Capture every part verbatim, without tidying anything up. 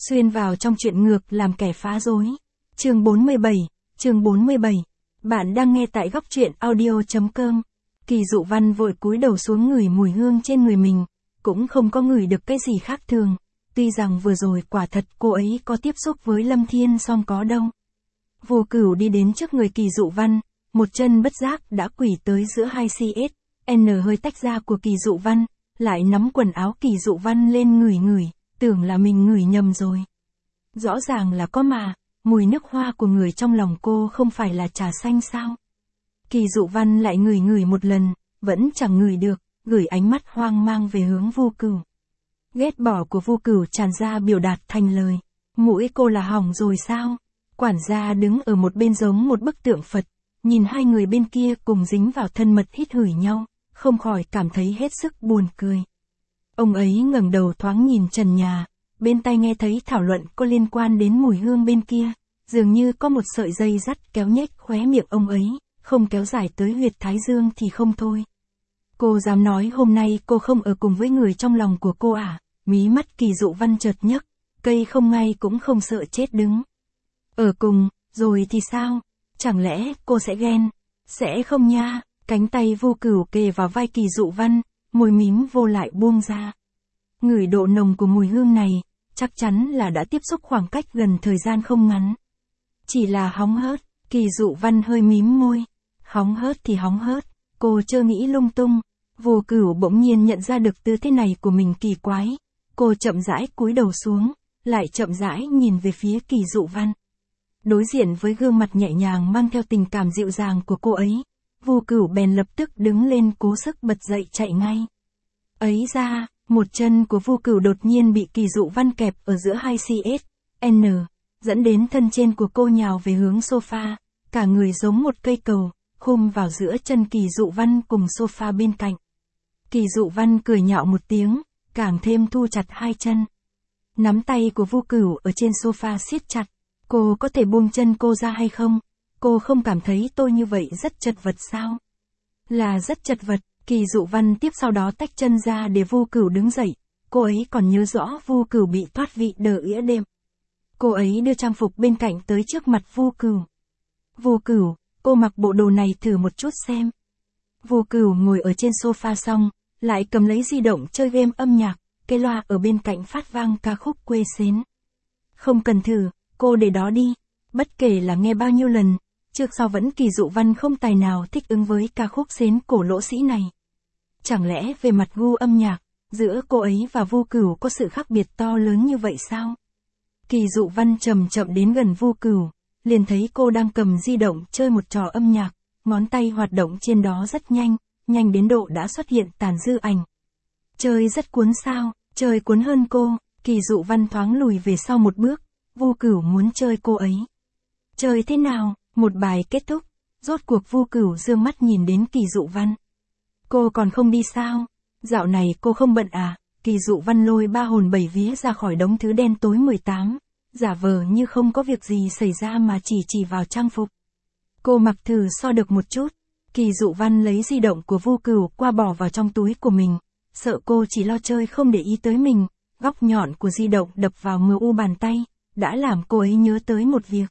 Xuyên vào trong chuyện ngược làm kẻ phá rối. Chương bốn mươi bảy, chương bốn mươi bảy. Bạn đang nghe tại góc truyện audio chấm com. Kỳ Dụ Văn vội cúi đầu xuống ngửi mùi hương trên người mình, cũng không có ngửi được cái gì khác thường. Tuy rằng vừa rồi quả thật cô ấy có tiếp xúc với Lâm Thiên song có đâu. Vô Cửu đi đến trước người Kỳ Dụ Văn, một chân bất giác đã quỳ tới giữa hai xê ét en hơi tách ra của Kỳ Dụ Văn, lại nắm quần áo Kỳ Dụ Văn lên ngửi ngửi, tưởng là mình ngửi nhầm rồi. Rõ ràng là có mà, mùi nước hoa của người trong lòng cô không phải là trà xanh sao? Kỳ Dụ Văn lại ngửi ngửi một lần, vẫn chẳng ngửi được, gửi ánh mắt hoang mang về hướng Vô Cửu. Ghét bỏ của Vô Cửu tràn ra biểu đạt thành lời. Mũi cô là hỏng rồi sao? Quản gia đứng ở một bên giống một bức tượng Phật, nhìn hai người bên kia cùng dính vào thân mật hít hửi nhau, không khỏi cảm thấy hết sức buồn cười. Ông ấy ngẩng đầu thoáng nhìn trần nhà, bên tai nghe thấy thảo luận có liên quan đến mùi hương bên kia, dường như có một sợi dây dắt kéo nhếch khóe miệng ông ấy, không kéo dài tới huyệt thái dương thì không thôi. Cô dám nói hôm nay cô không ở cùng với người trong lòng của cô à? Mí mắt Kỳ Dụ Văn chợt nhấc, cây không ngay cũng không sợ chết đứng. Ở cùng, rồi thì sao? Chẳng lẽ cô sẽ ghen? Sẽ không nha. Cánh tay Vô Cửu kề vào vai Kỳ Dụ Văn, môi mím vô lại buông ra. Ngửi độ nồng của mùi hương này, chắc chắn là đã tiếp xúc khoảng cách gần thời gian không ngắn. Chỉ là hóng hớt, Kỳ Dụ Văn hơi mím môi. Hóng hớt thì hóng hớt, cô chơ nghĩ lung tung. Vô Cửu bỗng nhiên nhận ra được tư thế này của mình kỳ quái. Cô chậm rãi cúi đầu xuống, lại chậm rãi nhìn về phía Kỳ Dụ Văn. Đối diện với gương mặt nhẹ nhàng mang theo tình cảm dịu dàng của cô ấy, Vô Cửu bèn lập tức đứng lên cố sức bật dậy chạy ngay. Ấy ra, một chân của Vô Cửu đột nhiên bị Kỳ Dụ Văn kẹp ở giữa hai xê ét en, dẫn đến thân trên của cô nhào về hướng sofa, cả người giống một cây cầu, khum vào giữa chân Kỳ Dụ Văn cùng sofa bên cạnh. Kỳ Dụ Văn cười nhạo một tiếng, càng thêm thu chặt hai chân. Nắm tay của Vô Cửu ở trên sofa siết chặt. Cô có thể buông chân cô ra hay không? Cô không cảm thấy tôi như vậy rất chật vật sao? Là rất chật vật. Kỳ Dụ Văn tiếp sau đó tách chân ra để Vô Cửu đứng dậy. Cô ấy còn nhớ rõ Vô Cửu bị thoát vị đờ ỉa đêm. Cô ấy đưa trang phục bên cạnh tới trước mặt Vô Cửu. Vô Cửu, cô mặc bộ đồ này thử một chút xem. Vô Cửu ngồi ở trên sofa xong, lại cầm lấy di động chơi game âm nhạc, cái loa ở bên cạnh phát vang ca khúc quê xến. Không cần thử, cô để đó đi. Bất kể là nghe bao nhiêu lần, trước sau vẫn Kỳ Dụ Văn không tài nào thích ứng với ca khúc xến cổ lỗ sĩ này. Chẳng lẽ về mặt gu âm nhạc, giữa cô ấy và Vô Cửu có sự khác biệt to lớn như vậy sao? Kỳ Dụ Văn chậm chậm đến gần Vô Cửu, liền thấy cô đang cầm di động chơi một trò âm nhạc, ngón tay hoạt động trên đó rất nhanh, nhanh đến độ đã xuất hiện tàn dư ảnh. Chơi rất cuốn sao? Chơi cuốn hơn cô. Kỳ Dụ Văn thoáng lùi về sau một bước. Vô Cửu muốn chơi cô ấy. Chơi thế nào? Một bài kết thúc, rốt cuộc Vô Cửu dương mắt nhìn đến Kỳ Dụ Văn. Cô còn không đi sao? Dạo này cô không bận à? Kỳ Dụ Văn lôi ba hồn bảy vía ra khỏi đống thứ đen tối mười tám, giả vờ như không có việc gì xảy ra mà chỉ chỉ vào trang phục. Cô mặc thử so được một chút. Kỳ Dụ Văn lấy di động của Vô Cửu qua bỏ vào trong túi của mình, sợ cô chỉ lo chơi không để ý tới mình. Góc nhọn của di động đập vào mờ u bàn tay, đã làm cô ấy nhớ tới một việc.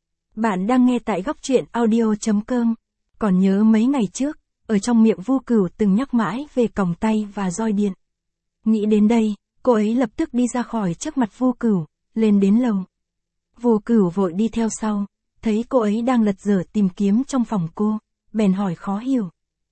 Bạn đang nghe tại góc truyện audio chấm com. Còn nhớ mấy ngày trước, ở trong miệng Vô Cửu từng nhắc mãi về còng tay và roi điện. Nghĩ đến đây, cô ấy lập tức đi ra khỏi trước mặt Vô Cửu, lên đến lầu. Vô Cửu vội đi theo sau, thấy cô ấy đang lật dở tìm kiếm trong phòng cô, bèn hỏi khó hiểu.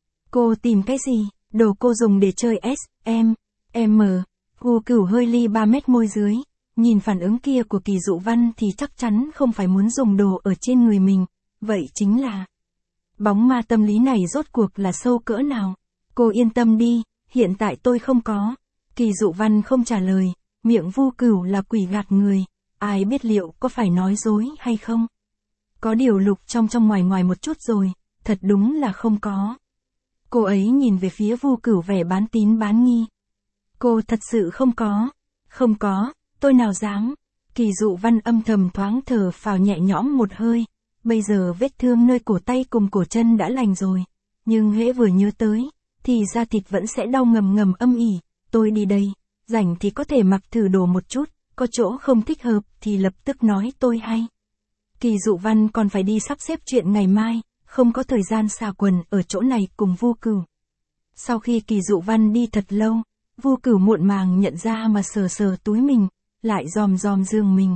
Cô tìm cái gì? Đồ cô dùng để chơi S, M, M. Vô Cửu hơi li ba mét môi dưới. Nhìn phản ứng kia của Kỳ Dụ Văn thì chắc chắn không phải muốn dùng đồ ở trên người mình, vậy chính là... Bóng ma tâm lý này rốt cuộc là sâu cỡ nào? Cô yên tâm đi, hiện tại tôi không có. Kỳ Dụ Văn không trả lời, miệng Vô Cửu là quỷ gạt người, ai biết liệu có phải nói dối hay không? Có điều lục trong trong ngoài ngoài một chút rồi, thật đúng là không có. Cô ấy nhìn về phía Vô Cửu vẻ bán tín bán nghi. Cô thật sự không có, không có. Tôi nào dám. Kỳ Dụ Văn âm thầm thoáng thở phào nhẹ nhõm một hơi. Bây giờ vết thương nơi cổ tay cùng cổ chân đã lành rồi. Nhưng hễ vừa nhớ tới, thì da thịt vẫn sẽ đau ngầm ngầm âm ỉ. Tôi đi đây, rảnh thì có thể mặc thử đồ một chút. có chỗ không thích hợp thì lập tức nói tôi hay. Kỳ Dụ Văn còn phải đi sắp xếp chuyện ngày mai, không có thời gian xà quần ở chỗ này cùng Vu Cửu. Sau khi Kỳ Dụ Văn đi thật lâu, Vu Cửu muộn màng nhận ra mà sờ sờ túi mình, lại dòm dòm giường mình.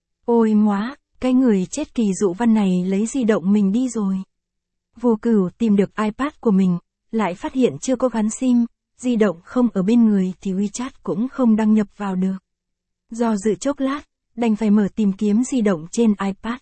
Ôi móa, cái người chết Kỳ Dụ Văn này lấy di động mình đi rồi. Vu Cửu tìm được iPad của mình, lại phát hiện chưa có gắn sim, di động không ở bên người thì WeChat cũng không đăng nhập vào được. Do dự chốc lát, đành phải mở tìm kiếm di động trên iPad.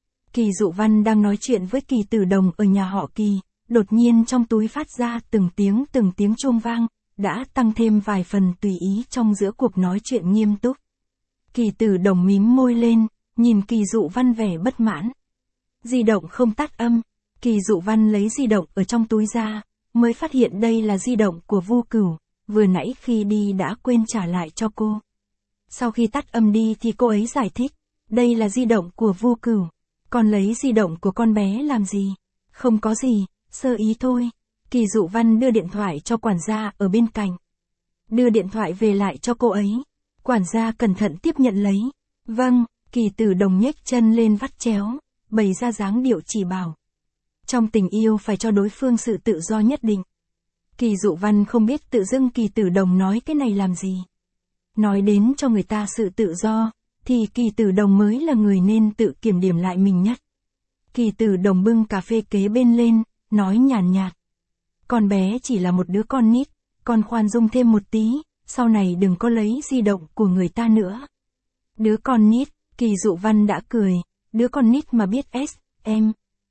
Kỳ Dụ Văn đang nói chuyện với Kỳ Tử Đồng ở nhà họ Kỳ, đột nhiên trong túi phát ra từng tiếng từng tiếng chuông vang, đã tăng thêm vài phần tùy ý trong giữa cuộc nói chuyện nghiêm túc. Kỳ Tử Đồng mím môi lên, nhìn Kỳ Dụ Văn vẻ bất mãn. Di động không tắt âm, Kỳ Dụ Văn lấy di động ở trong túi ra, mới phát hiện đây là di động của Vu Cửu, vừa nãy khi đi đã quên trả lại cho cô. Sau khi tắt âm đi thì cô ấy giải thích, đây là di động của Vu Cửu, còn lấy di động của con bé làm gì? Không có gì, sơ ý thôi. Kỳ Dụ Văn đưa điện thoại cho quản gia ở bên cạnh. Đưa điện thoại về lại cho cô ấy. Quản gia cẩn thận tiếp nhận lấy. Vâng, Kỳ Tử Đồng nhếch chân lên vắt chéo, bày ra dáng điệu chỉ bảo. Trong tình yêu phải cho đối phương sự tự do nhất định. Kỳ Dụ Văn không biết tự dưng Kỳ Tử Đồng nói cái này làm gì. Nói đến cho người ta sự tự do, thì Kỳ Tử Đồng mới là người nên tự kiểm điểm lại mình nhất. Kỳ Tử Đồng bưng cà phê kế bên lên, nói nhàn nhạt. Con bé chỉ là một đứa con nít, con khoan dung thêm một tí, sau này đừng có lấy di động của người ta nữa. Đứa con nít, Kỳ Dụ Văn đã cười, đứa con nít mà biết S, M,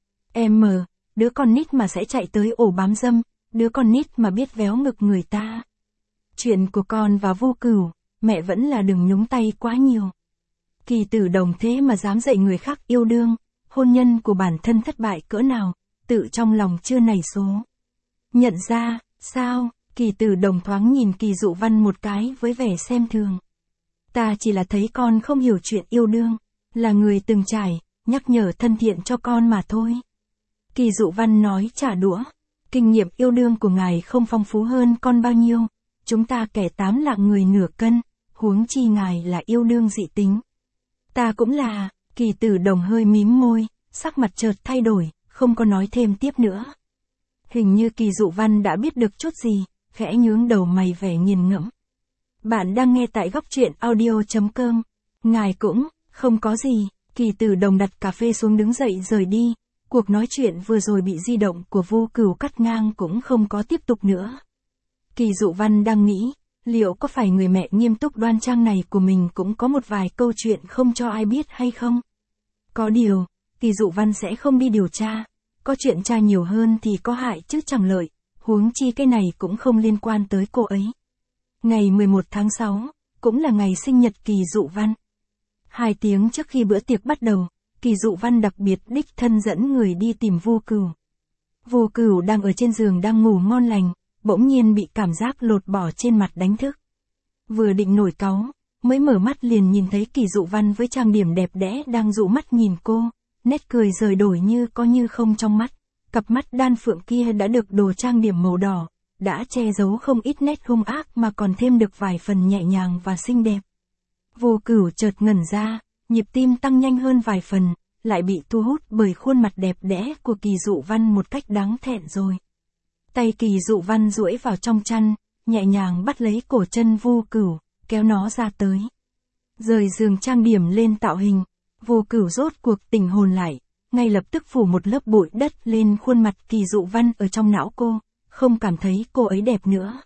M, đứa con nít mà sẽ chạy tới ổ bám dâm, đứa con nít mà biết véo ngực người ta. Chuyện của con và Vu Cửu, mẹ vẫn là đừng nhúng tay quá nhiều. Kỳ Tử Đồng thế mà dám dạy người khác yêu đương, hôn nhân của bản thân thất bại cỡ nào, tự trong lòng chưa nảy số. Nhận ra, sao, Kỳ Tử Đồng thoáng nhìn Kỳ Dụ Văn một cái với vẻ xem thường. Ta chỉ là thấy con không hiểu chuyện yêu đương, là người từng trải, nhắc nhở thân thiện cho con mà thôi. Kỳ Dụ Văn nói trả đũa, kinh nghiệm yêu đương của ngài không phong phú hơn con bao nhiêu, chúng ta kẻ tám lạng người nửa cân, huống chi ngài là yêu đương dị tính. Ta cũng là, Kỳ Tử Đồng hơi mím môi, sắc mặt chợt thay đổi, không có nói thêm tiếp nữa. Hình như Kỳ Dụ Văn đã biết được chút gì, khẽ nhướng đầu mày vẻ nghiền ngẫm. Bạn đang nghe tại góc truyện audio chấm com. Ngài cũng, không có gì, Kỳ Tử Đồng đặt cà phê xuống đứng dậy rời đi. Cuộc nói chuyện vừa rồi bị di động của Vu Cửu cắt ngang cũng không có tiếp tục nữa. Kỳ Dụ Văn đang nghĩ, liệu có phải người mẹ nghiêm túc đoan trang này của mình cũng có một vài câu chuyện không cho ai biết hay không? Có điều, Kỳ Dụ Văn sẽ không đi điều tra, có chuyện tra nhiều hơn thì có hại chứ chẳng lợi, huống chi cái này cũng không liên quan tới cô ấy. Ngày mười một tháng sáu, cũng là ngày sinh nhật Kỳ Dụ Văn. Hai tiếng trước khi bữa tiệc bắt đầu, Kỳ Dụ Văn đặc biệt đích thân dẫn người đi tìm Vu Cửu. Vu Cửu đang ở trên giường đang ngủ ngon lành, bỗng nhiên bị cảm giác lột bỏ trên mặt đánh thức. Vừa định nổi cáu, mới mở mắt liền nhìn thấy Kỳ Dụ Văn với trang điểm đẹp đẽ đang dụ mắt nhìn cô, nét cười rời đổi như có như không trong mắt. Cặp mắt đan phượng kia đã được đồ trang điểm màu đỏ, đã che giấu không ít nét hung ác mà còn thêm được vài phần nhẹ nhàng và xinh đẹp. Vu Cửu chợt ngẩn ra, nhịp tim tăng nhanh hơn vài phần, lại bị thu hút bởi khuôn mặt đẹp đẽ của Kỳ Dụ Văn một cách đáng thẹn rồi. Tay Kỳ Dụ Văn duỗi vào trong chăn, nhẹ nhàng bắt lấy cổ chân Vu Cửu, kéo nó ra tới. Rời giường trang điểm lên tạo hình, Vu Cửu rốt cuộc tỉnh hồn lại, ngay lập tức phủ một lớp bụi đất lên khuôn mặt Kỳ Dụ Văn ở trong não cô, không cảm thấy cô ấy đẹp nữa.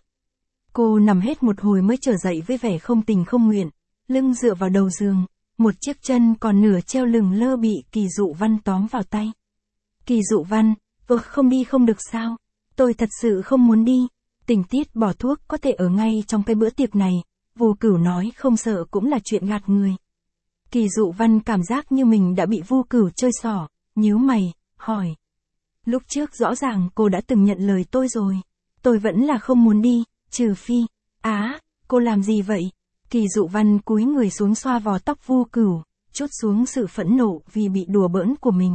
Cô nằm hết một hồi mới trở dậy với vẻ không tình không nguyện, lưng dựa vào đầu giường, một chiếc chân còn nửa treo lửng lơ bị Kỳ Dụ Văn tóm vào tay. Kỳ Dụ Văn, ơ không đi không được sao, tôi thật sự không muốn đi, tình tiết bỏ thuốc có thể ở ngay trong cái bữa tiệc này, Vu Cửu nói không sợ cũng là chuyện gạt người. Kỳ Dụ Văn cảm giác như mình đã bị Vu Cửu chơi xỏ, nhíu mày, hỏi. Lúc trước rõ ràng cô đã từng nhận lời tôi rồi, tôi vẫn là không muốn đi, trừ phi, á, cô làm gì vậy? Kỳ Dụ Văn cúi người xuống xoa vò tóc Vu Cửu, trút xuống sự phẫn nộ vì bị đùa bỡn của mình.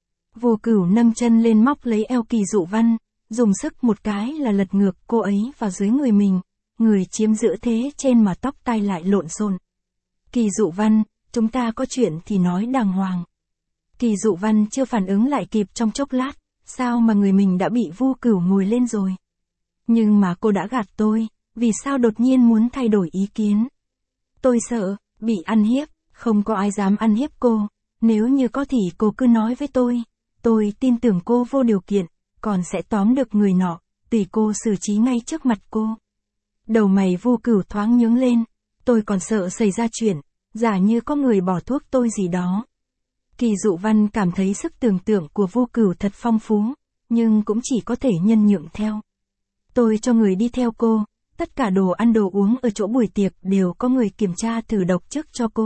Vu Cửu nâng chân lên móc lấy eo Kỳ Dụ Văn, dùng sức một cái là lật ngược cô ấy vào dưới người mình, người chiếm giữa thế trên mà tóc tai lại lộn xộn. Kỳ Dụ Văn, chúng ta có chuyện thì nói đàng hoàng. Kỳ Dụ Văn chưa phản ứng lại kịp trong chốc lát, sao mà người mình đã bị Vu Cửu ngồi lên rồi. Nhưng mà cô đã gạt tôi, vì sao đột nhiên muốn thay đổi ý kiến. Tôi sợ, bị ăn hiếp, không có ai dám ăn hiếp cô, nếu như có thì cô cứ nói với tôi, tôi tin tưởng cô vô điều kiện, còn sẽ tóm được người nọ, tùy cô xử trí ngay trước mặt cô. Đầu mày Vu Cửu thoáng nhướng lên, tôi còn sợ xảy ra chuyện, giả như có người bỏ thuốc tôi gì đó. Kỳ Dụ Văn cảm thấy sức tưởng tượng của Vu Cửu thật phong phú, nhưng cũng chỉ có thể nhân nhượng theo. Tôi cho người đi theo cô, tất cả đồ ăn đồ uống ở chỗ buổi tiệc đều có người kiểm tra thử độc trước cho cô.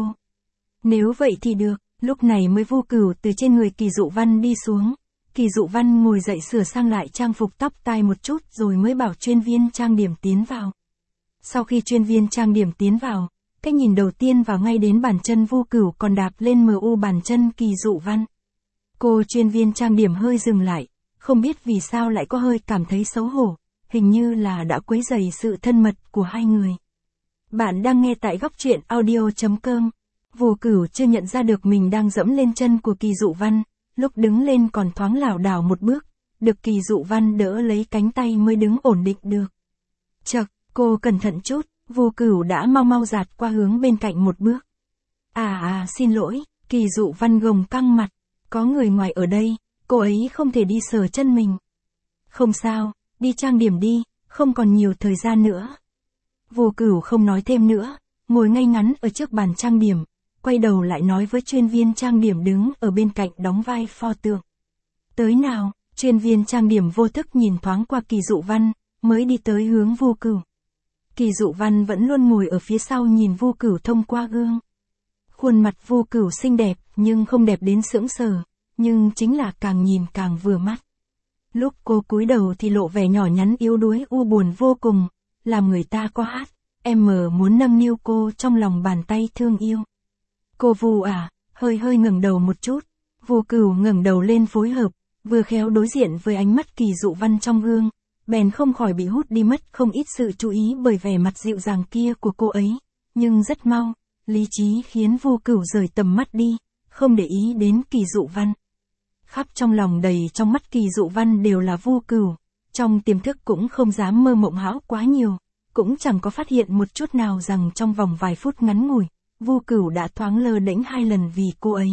Nếu vậy thì được, lúc này mới Vu Cửu từ trên người Kỳ Dụ Văn đi xuống. Kỳ Dụ Văn ngồi dậy sửa sang lại trang phục tóc tai một chút rồi mới bảo chuyên viên trang điểm tiến vào. Sau khi chuyên viên trang điểm tiến vào, cái nhìn đầu tiên vào ngay đến bàn chân Vu Cửu còn đạp lên mờ u bàn chân Kỳ Dụ Văn. Cô chuyên viên trang điểm hơi dừng lại, không biết vì sao lại có hơi cảm thấy xấu hổ, hình như là đã quấy rầy sự thân mật của hai người. Bạn đang nghe tại góc truyện audio chấm com. Vu Cửu chưa nhận ra được mình đang dẫm lên chân của Kỳ Dụ Văn, lúc đứng lên còn thoáng lảo đảo một bước, được Kỳ Dụ Văn đỡ lấy cánh tay mới đứng ổn định được. Chậc, cô cẩn thận chút, Vu Cửu đã mau mau dạt qua hướng bên cạnh một bước. À à xin lỗi, Kỳ Dụ Văn gồng căng mặt, có người ngoài ở đây, cô ấy không thể đi sờ chân mình. Không sao, đi trang điểm đi, không còn nhiều thời gian nữa. Vu Cửu không nói thêm nữa, ngồi ngay ngắn ở trước bàn trang điểm, quay đầu lại nói với chuyên viên trang điểm đứng ở bên cạnh đóng vai pho tượng. Tới nào, chuyên viên trang điểm vô thức nhìn thoáng qua Kỳ Dụ Văn, mới đi tới hướng Vu Cửu. Kỳ Dụ Văn vẫn luôn ngồi ở phía sau nhìn Vu Cửu thông qua gương. Khuôn mặt Vu Cửu xinh đẹp nhưng không đẹp đến sững sờ, nhưng chính là càng nhìn càng vừa mắt. Lúc cô cúi đầu thì lộ vẻ nhỏ nhắn yếu đuối u buồn vô cùng, làm người ta có hát, em mờ muốn nâng niu cô trong lòng bàn tay thương yêu. Cô Vu à, hơi hơi ngẩng đầu một chút, Vu Cửu ngẩng đầu lên phối hợp, vừa khéo đối diện với ánh mắt Kỳ Dụ Văn trong gương, bèn không khỏi bị hút đi mất không ít sự chú ý bởi vẻ mặt dịu dàng kia của cô ấy, nhưng rất mau, lý trí khiến Vu Cửu rời tầm mắt đi, không để ý đến Kỳ Dụ Văn. Khắp trong lòng đầy trong mắt Kỳ Dụ Văn đều là Vu Cửu, trong tiềm thức cũng không dám mơ mộng hão quá nhiều, cũng chẳng có phát hiện một chút nào rằng trong vòng vài phút ngắn ngủi, Vu Cửu đã thoáng lơ đễnh hai lần vì cô ấy.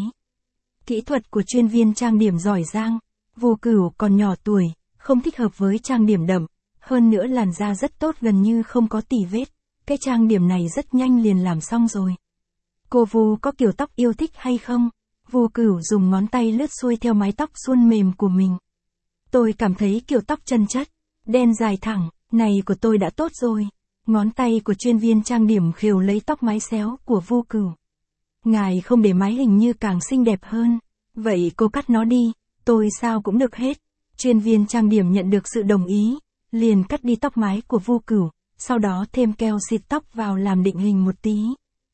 Kỹ thuật của chuyên viên trang điểm giỏi giang, Vu Cửu còn nhỏ tuổi, không thích hợp với trang điểm đậm, hơn nữa làn da rất tốt gần như không có tì vết, cái trang điểm này rất nhanh liền làm xong rồi. Cô Vu có kiểu tóc yêu thích hay không? Vu Cửu dùng ngón tay lướt xuôi theo mái tóc suôn mềm của mình. Tôi cảm thấy kiểu tóc chân chất, đen dài thẳng, này của tôi đã tốt rồi. Ngón tay của chuyên viên trang điểm khều lấy tóc mái xéo của Vu Cửu. Ngài không để mái hình như càng xinh đẹp hơn. Vậy cô cắt nó đi, tôi sao cũng được hết. Chuyên viên trang điểm nhận được sự đồng ý, liền cắt đi tóc mái của Vu Cửu, sau đó thêm keo xịt tóc vào làm định hình một tí.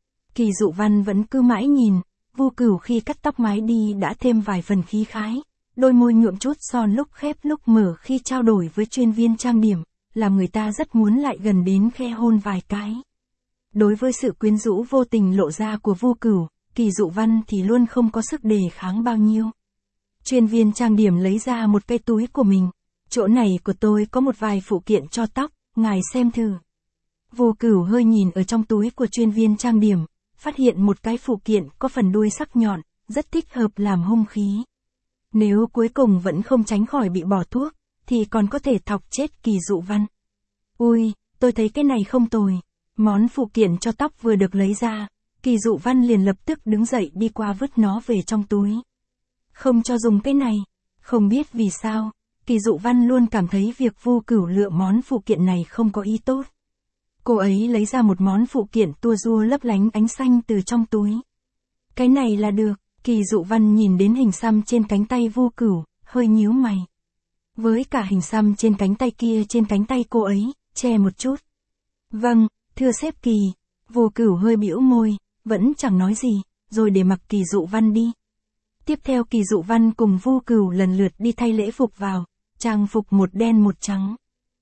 Kỳ Dụ Văn vẫn cứ mãi nhìn, Vu Cửu khi cắt tóc mái đi đã thêm vài phần khí khái, đôi môi nhuộm chút son lúc khép lúc mở khi trao đổi với chuyên viên trang điểm, làm người ta rất muốn lại gần đến khe hôn vài cái. Đối với sự quyến rũ vô tình lộ ra của Vu Cửu, Kỳ Dụ Văn thì luôn không có sức đề kháng bao nhiêu. Chuyên viên trang điểm lấy ra một cái túi của mình, chỗ này của tôi có một vài phụ kiện cho tóc, ngài xem thử. Vu Cửu hơi nhìn ở trong túi của chuyên viên trang điểm, phát hiện một cái phụ kiện có phần đuôi sắc nhọn, rất thích hợp làm hung khí. Nếu cuối cùng vẫn không tránh khỏi bị bỏ thuốc, thì còn có thể thọc chết Kỳ Dụ Văn. Ui, tôi thấy cái này không tồi. Món phụ kiện cho tóc vừa được lấy ra, Kỳ Dụ Văn liền lập tức đứng dậy đi qua vứt nó về trong túi. Không cho dùng cái này. Không biết vì sao, Kỳ Dụ Văn luôn cảm thấy việc Vu Cửu lựa món phụ kiện này không có ý tốt. Cô ấy lấy ra một món phụ kiện tua rua lấp lánh ánh xanh từ trong túi. Cái này là được, Kỳ Dụ Văn nhìn đến hình xăm trên cánh tay Vu Cửu, hơi nhíu mày. Với cả hình xăm trên cánh tay kia trên cánh tay cô ấy, che một chút. Vâng, thưa sếp Kỳ, Vu Cửu hơi bĩu môi, vẫn chẳng nói gì, rồi để mặc Kỳ Dụ Văn đi. Tiếp theo Kỳ Dụ Văn cùng Vu Cửu lần lượt đi thay lễ phục vào, trang phục một đen một trắng.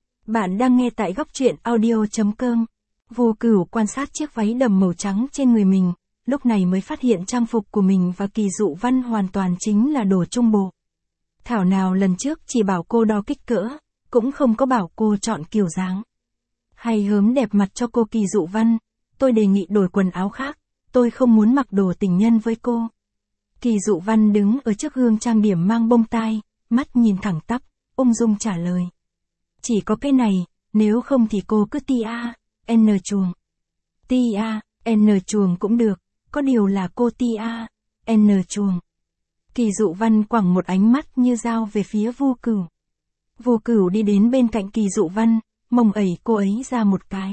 Bạn đang nghe tại góc truyện audio chấm com. Vu Cửu quan sát chiếc váy đầm màu trắng trên người mình, lúc này mới phát hiện trang phục của mình và Kỳ Dụ Văn hoàn toàn chính là đồ trung bộ. Thảo nào lần trước chỉ bảo cô đo kích cỡ, cũng không có bảo cô chọn kiểu dáng. Hay hớm đẹp mặt cho cô Kỳ Dụ Văn, tôi đề nghị đổi quần áo khác, tôi không muốn mặc đồ tình nhân với cô. Kỳ Dụ Văn đứng ở trước gương trang điểm mang bông tai, mắt nhìn thẳng tắp, ung dung trả lời. Chỉ có cái này, nếu không thì cô cứ ti a, n chuồng. Ti a, n chuồng cũng được, có điều là cô ti a, n chuồng. Kỳ Dụ Văn quẳng một ánh mắt như dao về phía Vu Cửu. Vu Cửu đi đến bên cạnh Kỳ Dụ Văn, mông ẩy cô ấy ra một cái.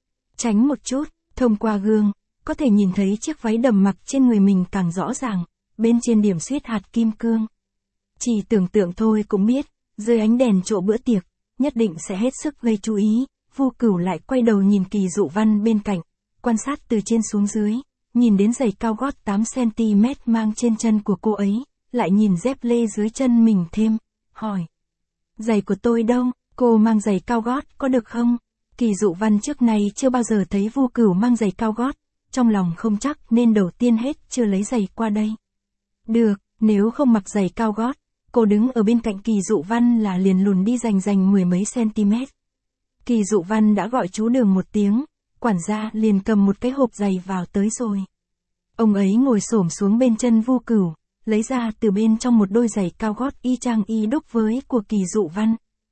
Tránh một chút, thông qua gương, có thể nhìn thấy chiếc váy đầm mặc trên người mình càng rõ ràng, bên trên điểm xuyết hạt kim cương. Chỉ tưởng tượng thôi cũng biết, dưới ánh đèn trộ bữa tiệc, nhất định sẽ hết sức gây chú ý. Vu Cửu lại quay đầu nhìn Kỳ Dụ Văn bên cạnh, quan sát từ trên xuống dưới, nhìn đến giày cao gót tám xăng ti mét mang trên chân của cô ấy, lại nhìn dép lê dưới chân mình thêm, hỏi. Giày của tôi đâu, cô mang giày cao gót có được không? Kỳ Dụ Văn trước này chưa bao giờ thấy Vu Cửu mang giày cao gót, trong lòng không chắc nên đầu tiên hết chưa lấy giày qua đây. Được, nếu không mặc giày cao gót, cô đứng ở bên cạnh Kỳ Dụ Văn là liền lùn đi rành rành mười mấy cm. Kỳ Dụ Văn đã gọi chú Đường một tiếng, quản gia liền cầm một cái hộp giày vào tới rồi. Ông ấy ngồi xổm xuống bên chân Vu Cửu, lấy ra từ bên trong một đôi giày cao gót y chang y đúc với của Kỳ Dụ Văn.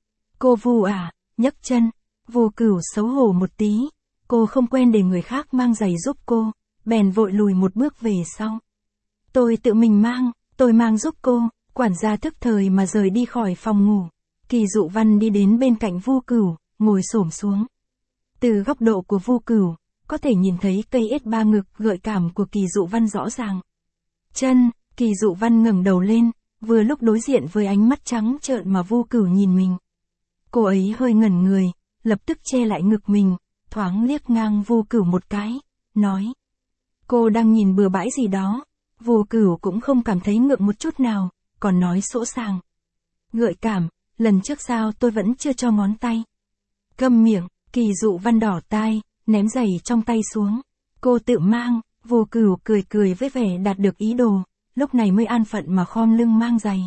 Cô Vu à, nhấc chân. Vu Cửu xấu hổ một tí, cô không quen để người khác mang giày giúp cô, bèn vội lùi một bước về sau. Tôi tự mình mang, tôi mang giúp cô. Quản gia thức thời mà rời đi khỏi phòng ngủ. Kỳ Dụ Văn đi đến bên cạnh Vu Cửu, ngồi xổm xuống. Từ góc độ của Vu Cửu, có thể nhìn thấy cây ét ba ngực gợi cảm của Kỳ Dụ Văn rõ ràng. Chân, Kỳ Dụ Văn ngẩng đầu lên, vừa lúc đối diện với ánh mắt trắng trợn mà Vu Cửu nhìn mình. Cô ấy hơi ngẩn người, lập tức che lại ngực mình, thoáng liếc ngang Vu Cửu một cái, nói. Cô đang nhìn bừa bãi gì đó. Vu Cửu cũng không cảm thấy ngượng một chút nào, còn nói sỗ sàng. Gợi cảm, lần trước sao tôi vẫn chưa cho ngón tay. Câm miệng, Kỳ Dụ Văn đỏ tai, ném giày trong tay xuống. Cô tự mang, Vu Cửu cười cười với vẻ đạt được ý đồ, lúc này mới an phận mà khom lưng mang giày.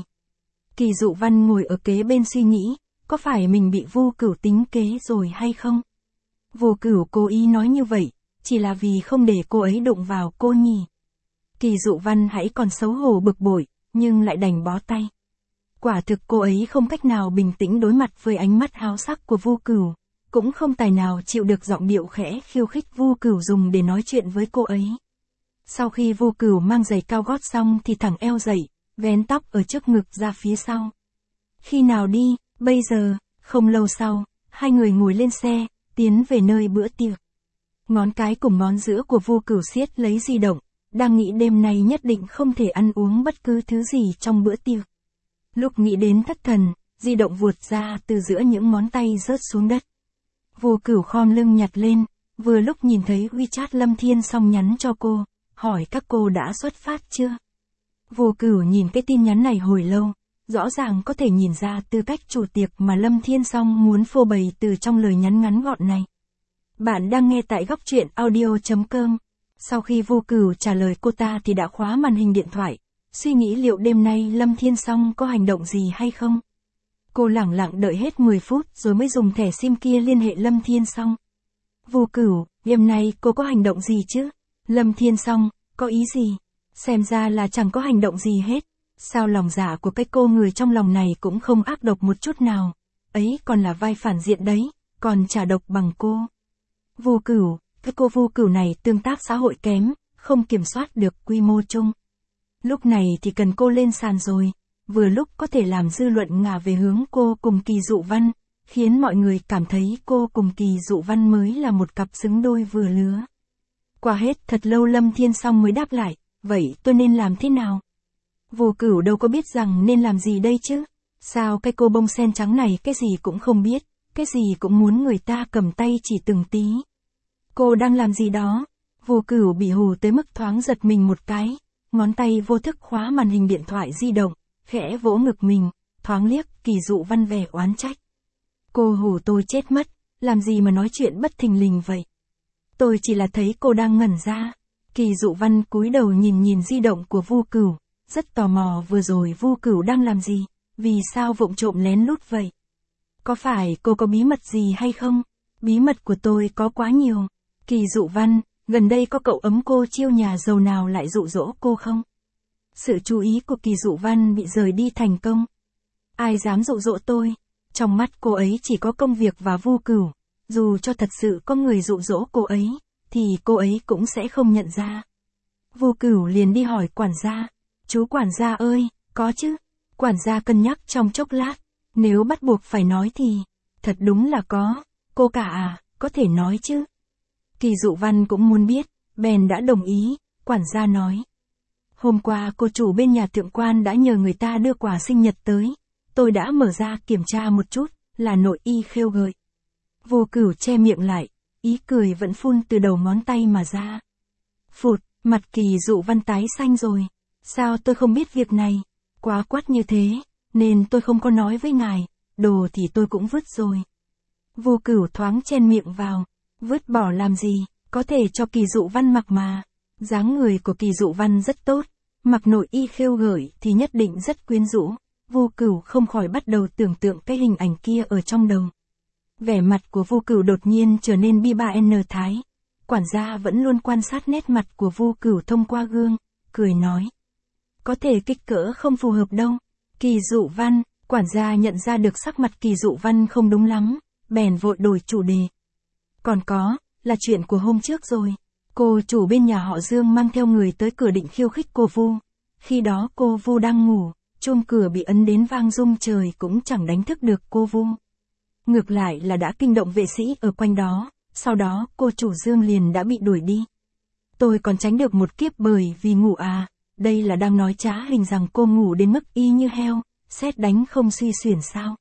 Kỳ Dụ Văn ngồi ở kế bên suy nghĩ, có phải mình bị Vu Cửu tính kế rồi hay không? Vu Cửu cố ý nói như vậy, chỉ là vì không để cô ấy đụng vào cô nhỉ. Kỳ Dụ Văn hãy còn xấu hổ bực bội, nhưng lại đành bó tay. Quả thực cô ấy không cách nào bình tĩnh đối mặt với ánh mắt háo sắc của Vu Cửu, cũng không tài nào chịu được giọng điệu khẽ khiêu khích Vu Cửu dùng để nói chuyện với cô ấy. Sau khi Vu Cửu mang giày cao gót xong thì thẳng eo dậy, vén tóc ở trước ngực ra phía sau. Khi nào đi, bây giờ, không lâu sau, hai người ngồi lên xe, tiến về nơi bữa tiệc. Ngón cái cùng ngón giữa của Vu Cửu siết lấy di động, đang nghĩ đêm nay nhất định không thể ăn uống bất cứ thứ gì trong bữa tiệc. Lúc nghĩ đến thất thần, di động vụt ra từ giữa những ngón tay rớt xuống đất. Vu Cửu khom lưng nhặt lên, vừa lúc nhìn thấy WeChat Lâm Thiên Song nhắn cho cô, hỏi các cô đã xuất phát chưa. Vu Cửu nhìn cái tin nhắn này hồi lâu, rõ ràng có thể nhìn ra tư cách chủ tiệc mà Lâm Thiên Song muốn phô bày từ trong lời nhắn ngắn gọn này. Bạn đang nghe tại góc truyện audio chấm com. Sau khi Vu Cửu trả lời cô ta thì đã khóa màn hình điện thoại, suy nghĩ liệu đêm nay Lâm Thiên Song có hành động gì hay không. Cô lẳng lặng đợi hết mười phút rồi mới dùng thẻ sim kia liên hệ Lâm Thiên Song. Vu Cửu, đêm nay cô có hành động gì chứ? Lâm Thiên Song, có ý gì? Xem ra là chẳng có hành động gì hết. Sao lòng dạ của cái cô người trong lòng này cũng không ác độc một chút nào. Ấy còn là vai phản diện đấy, còn trả độc bằng cô. Vu Cửu, cái cô Vu Cửu này tương tác xã hội kém, không kiểm soát được quy mô chung. Lúc này thì cần cô lên sàn rồi, vừa lúc có thể làm dư luận ngả về hướng cô cùng Kỳ Dụ Văn, khiến mọi người cảm thấy cô cùng Kỳ Dụ Văn mới là một cặp xứng đôi vừa lứa. Qua hết thật lâu Lâm Thiên Song mới đáp lại, vậy tôi nên làm thế nào? Vu Cửu đâu có biết rằng nên làm gì đây chứ? Sao cái cô bông sen trắng này cái gì cũng không biết, cái gì cũng muốn người ta cầm tay chỉ từng tí. Cô đang làm gì đó? Vu Cửu bị hù tới mức thoáng giật mình một cái, ngón tay vô thức khóa màn hình điện thoại di động, khẽ vỗ ngực mình, thoáng liếc Kỳ Dụ Văn vẻ oán trách. Cô hù tôi chết mất, làm gì mà nói chuyện bất thình lình vậy? Tôi chỉ là thấy cô đang ngẩn ra. Kỳ Dụ Văn cúi đầu nhìn nhìn di động của Vu Cửu, rất tò mò vừa rồi Vu Cửu đang làm gì, vì sao vụng trộm lén lút vậy? Có phải cô có bí mật gì hay không? Bí mật của tôi có quá nhiều. Kỳ Dụ Văn, gần đây có cậu ấm cô chiêu nhà giàu nào lại dụ dỗ cô không? Sự chú ý của Kỳ Dụ Văn bị rời đi thành công. Ai dám dụ dỗ tôi? Trong mắt cô ấy chỉ có công việc và Vu Cửu. Dù cho thật sự có người dụ dỗ cô ấy, thì cô ấy cũng sẽ không nhận ra. Vu Cửu liền đi hỏi quản gia. Chú quản gia ơi, có chứ? Quản gia cân nhắc trong chốc lát. Nếu bắt buộc phải nói thì, thật đúng là có. Cô cả à, có thể nói chứ? Kỳ Dụ Văn cũng muốn biết, bèn đã đồng ý, quản gia nói. Hôm qua cô chủ bên nhà thượng quan đã nhờ người ta đưa quà sinh nhật tới. Tôi đã mở ra kiểm tra một chút, là nội y khêu gợi. Vu Cửu che miệng lại, ý cười vẫn phun từ đầu ngón tay mà ra. Phụt, mặt Kỳ Dụ Văn tái xanh rồi. Sao tôi không biết việc này? Quá quát như thế, nên tôi không có nói với ngài, đồ thì tôi cũng vứt rồi. Vu Cửu thoáng chen miệng vào, vứt bỏ làm gì, có thể cho Kỳ Dụ Văn mặc mà. Dáng người của Kỳ Dụ Văn rất tốt, mặc nội y khêu gợi thì nhất định rất quyến rũ. Vu Cửu không khỏi bắt đầu tưởng tượng cái hình ảnh kia ở trong đầu. Vẻ mặt của Vu Cửu đột nhiên trở nên bi ba n thái. Quản gia vẫn luôn quan sát nét mặt của Vu Cửu thông qua gương, cười nói. Có thể kích cỡ không phù hợp đâu. Kỳ Dụ Văn, quản gia nhận ra được sắc mặt Kỳ Dụ Văn không đúng lắm, bèn vội đổi chủ đề. Còn có, là chuyện của hôm trước rồi. Cô chủ bên nhà họ Dương mang theo người tới cửa định khiêu khích cô Vu. Khi đó cô Vu đang ngủ, chuông cửa bị ấn đến vang rung trời cũng chẳng đánh thức được cô Vu. Ngược lại là đã kinh động vệ sĩ ở quanh đó, sau đó cô chủ Dương liền đã bị đuổi đi. Tôi còn tránh được một kiếp bởi vì ngủ à, đây là đang nói trá hình rằng cô ngủ đến mức y như heo, sét đánh không suy xuyển sao.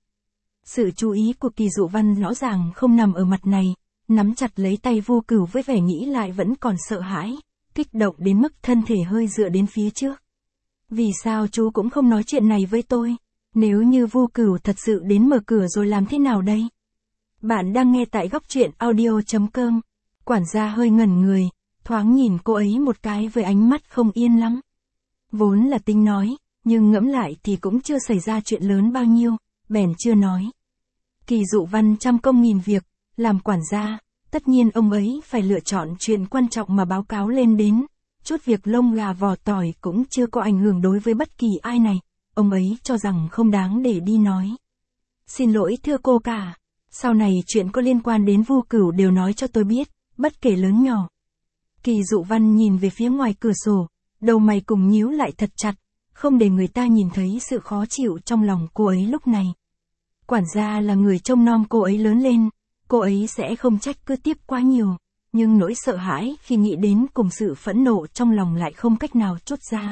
Sự chú ý của Kỳ Dụ Văn rõ ràng không nằm ở mặt này, nắm chặt lấy tay Vu Cửu với vẻ nghĩ lại vẫn còn sợ hãi, kích động đến mức thân thể hơi dựa đến phía trước. Vì sao chú cũng không nói chuyện này với tôi? Nếu như Vu Cửu thật sự đến mở cửa rồi làm thế nào đây? Bạn đang nghe tại góc truyện audio chấm com. Quản gia hơi ngẩn người, thoáng nhìn cô ấy một cái với ánh mắt không yên lắm. Vốn là tính nói, nhưng ngẫm lại thì cũng chưa xảy ra chuyện lớn bao nhiêu, bèn chưa nói. Kỳ Dụ Văn trăm công nghìn việc, làm quản gia, tất nhiên ông ấy phải lựa chọn chuyện quan trọng mà báo cáo lên đến. Chút việc lông gà vỏ tỏi cũng chưa có ảnh hưởng đối với bất kỳ ai này, ông ấy cho rằng không đáng để đi nói. Xin lỗi thưa cô cả, sau này chuyện có liên quan đến Vu Cửu đều nói cho tôi biết, bất kể lớn nhỏ. Kỳ Dụ Văn nhìn về phía ngoài cửa sổ, đầu mày cùng nhíu lại thật chặt, không để người ta nhìn thấy sự khó chịu trong lòng cô ấy lúc này. Quản gia là người trông nom cô ấy lớn lên, cô ấy sẽ không trách cứ tiếp quá nhiều, nhưng nỗi sợ hãi khi nghĩ đến cùng sự phẫn nộ trong lòng lại không cách nào trút ra.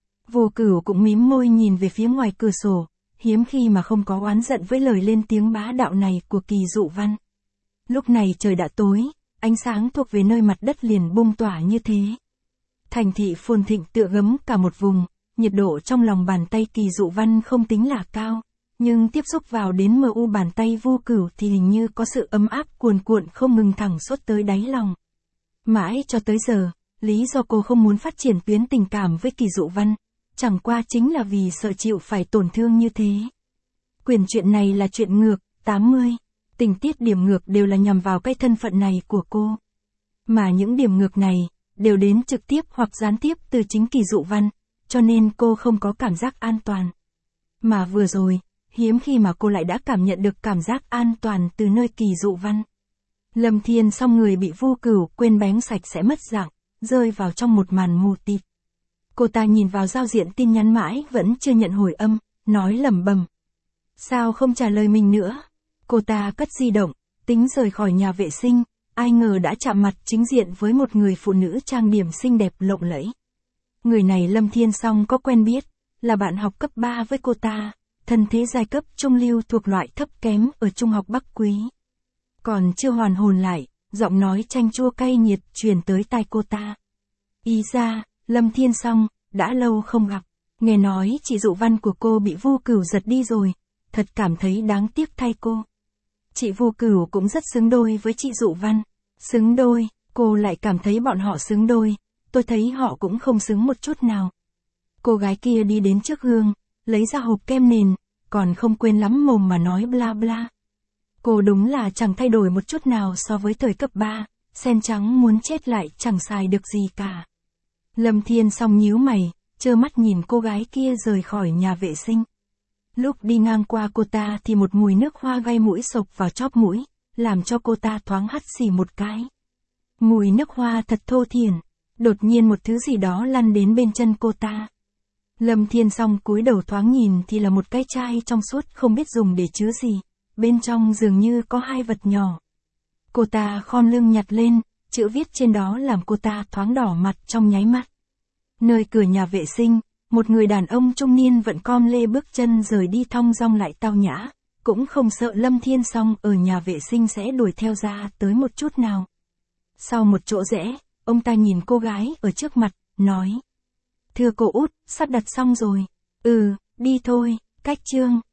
Vu Cửu cũng mím môi nhìn về phía ngoài cửa sổ, hiếm khi mà không có oán giận với lời lên tiếng bá đạo này của Kỳ Dụ Văn. Lúc này trời đã tối, ánh sáng thuộc về nơi mặt đất liền bung tỏa như thế. Thành thị phồn thịnh tựa gấm cả một vùng, nhiệt độ trong lòng bàn tay Kỳ Dụ Văn không tính là cao, nhưng tiếp xúc vào đến mờ u bàn tay Vu Cửu thì hình như có sự ấm áp cuồn cuộn không ngừng thẳng suốt tới đáy lòng. Mãi cho tới giờ, lý do cô không muốn phát triển tuyến tình cảm với Kỳ Dụ Văn, chẳng qua chính là vì sợ chịu phải tổn thương như thế. Quyển truyện này là chuyện ngược, tám mươi, tình tiết điểm ngược đều là nhằm vào cái thân phận này của cô. Mà những điểm ngược này, đều đến trực tiếp hoặc gián tiếp từ chính Kỳ Dụ Văn, cho nên cô không có cảm giác an toàn. Mà vừa rồi, hiếm khi mà cô lại đã cảm nhận được cảm giác an toàn từ nơi Kỳ Dụ Văn. Lâm Thiên song người bị Vu Cửu quên bén sạch sẽ mất dạng, rơi vào trong một màn mù tịt. Cô ta nhìn vào giao diện tin nhắn mãi vẫn chưa nhận hồi âm, nói lẩm bẩm. Sao không trả lời mình nữa? Cô ta cất di động, tính rời khỏi nhà vệ sinh, ai ngờ đã chạm mặt chính diện với một người phụ nữ trang điểm xinh đẹp lộng lẫy. Người này Lâm Thiên song có quen biết, là bạn học cấp ba với cô ta, thân thế giai cấp trung lưu thuộc loại thấp kém ở trung học Bắc Quý. Còn chưa hoàn hồn lại, giọng nói chanh chua cay nghiệt truyền tới tai cô ta. Ý ra, Lâm Thiên song, đã lâu không gặp, nghe nói chị Dụ Văn của cô bị Vu Cửu giật đi rồi, thật cảm thấy đáng tiếc thay cô. Chị Vu Cửu cũng rất xứng đôi với chị Dụ Văn. Xứng đôi, cô lại cảm thấy bọn họ xứng đôi. tôi thấy họ cũng không xứng một chút nào. Cô gái kia đi đến trước gương, lấy ra hộp kem nền, còn không quên lắm mồm mà nói bla bla. Cô đúng là chẳng thay đổi một chút nào so với thời cấp ba, sen trắng muốn chết lại chẳng xài được gì cả. Lâm Thiên Song nhíu mày, trơ mắt nhìn cô gái kia rời khỏi nhà vệ sinh. Lúc đi ngang qua cô ta thì một mùi nước hoa gây mũi sộc vào chóp mũi, làm cho cô ta thoáng hắt xì một cái. Mùi nước hoa thật thô thiển, đột nhiên một thứ gì đó lăn đến bên chân cô ta. Lâm Thiên Song cúi đầu thoáng nhìn thì là một cái chai trong suốt không biết dùng để chứa gì, bên trong dường như có hai vật nhỏ. Cô ta khom lưng nhặt lên, chữ viết trên đó làm cô ta thoáng đỏ mặt trong nháy mắt. Nơi cửa nhà vệ sinh, một người đàn ông trung niên vẫn com lê bước chân rời đi thong dong lại tao nhã, cũng không sợ Lâm Thiên Song ở nhà vệ sinh sẽ đuổi theo ra tới một chút nào. Sau một chỗ rẽ, ông ta nhìn cô gái ở trước mặt, nói. Thưa cô út, sắp đặt xong rồi. Ừ, đi thôi, cách chương.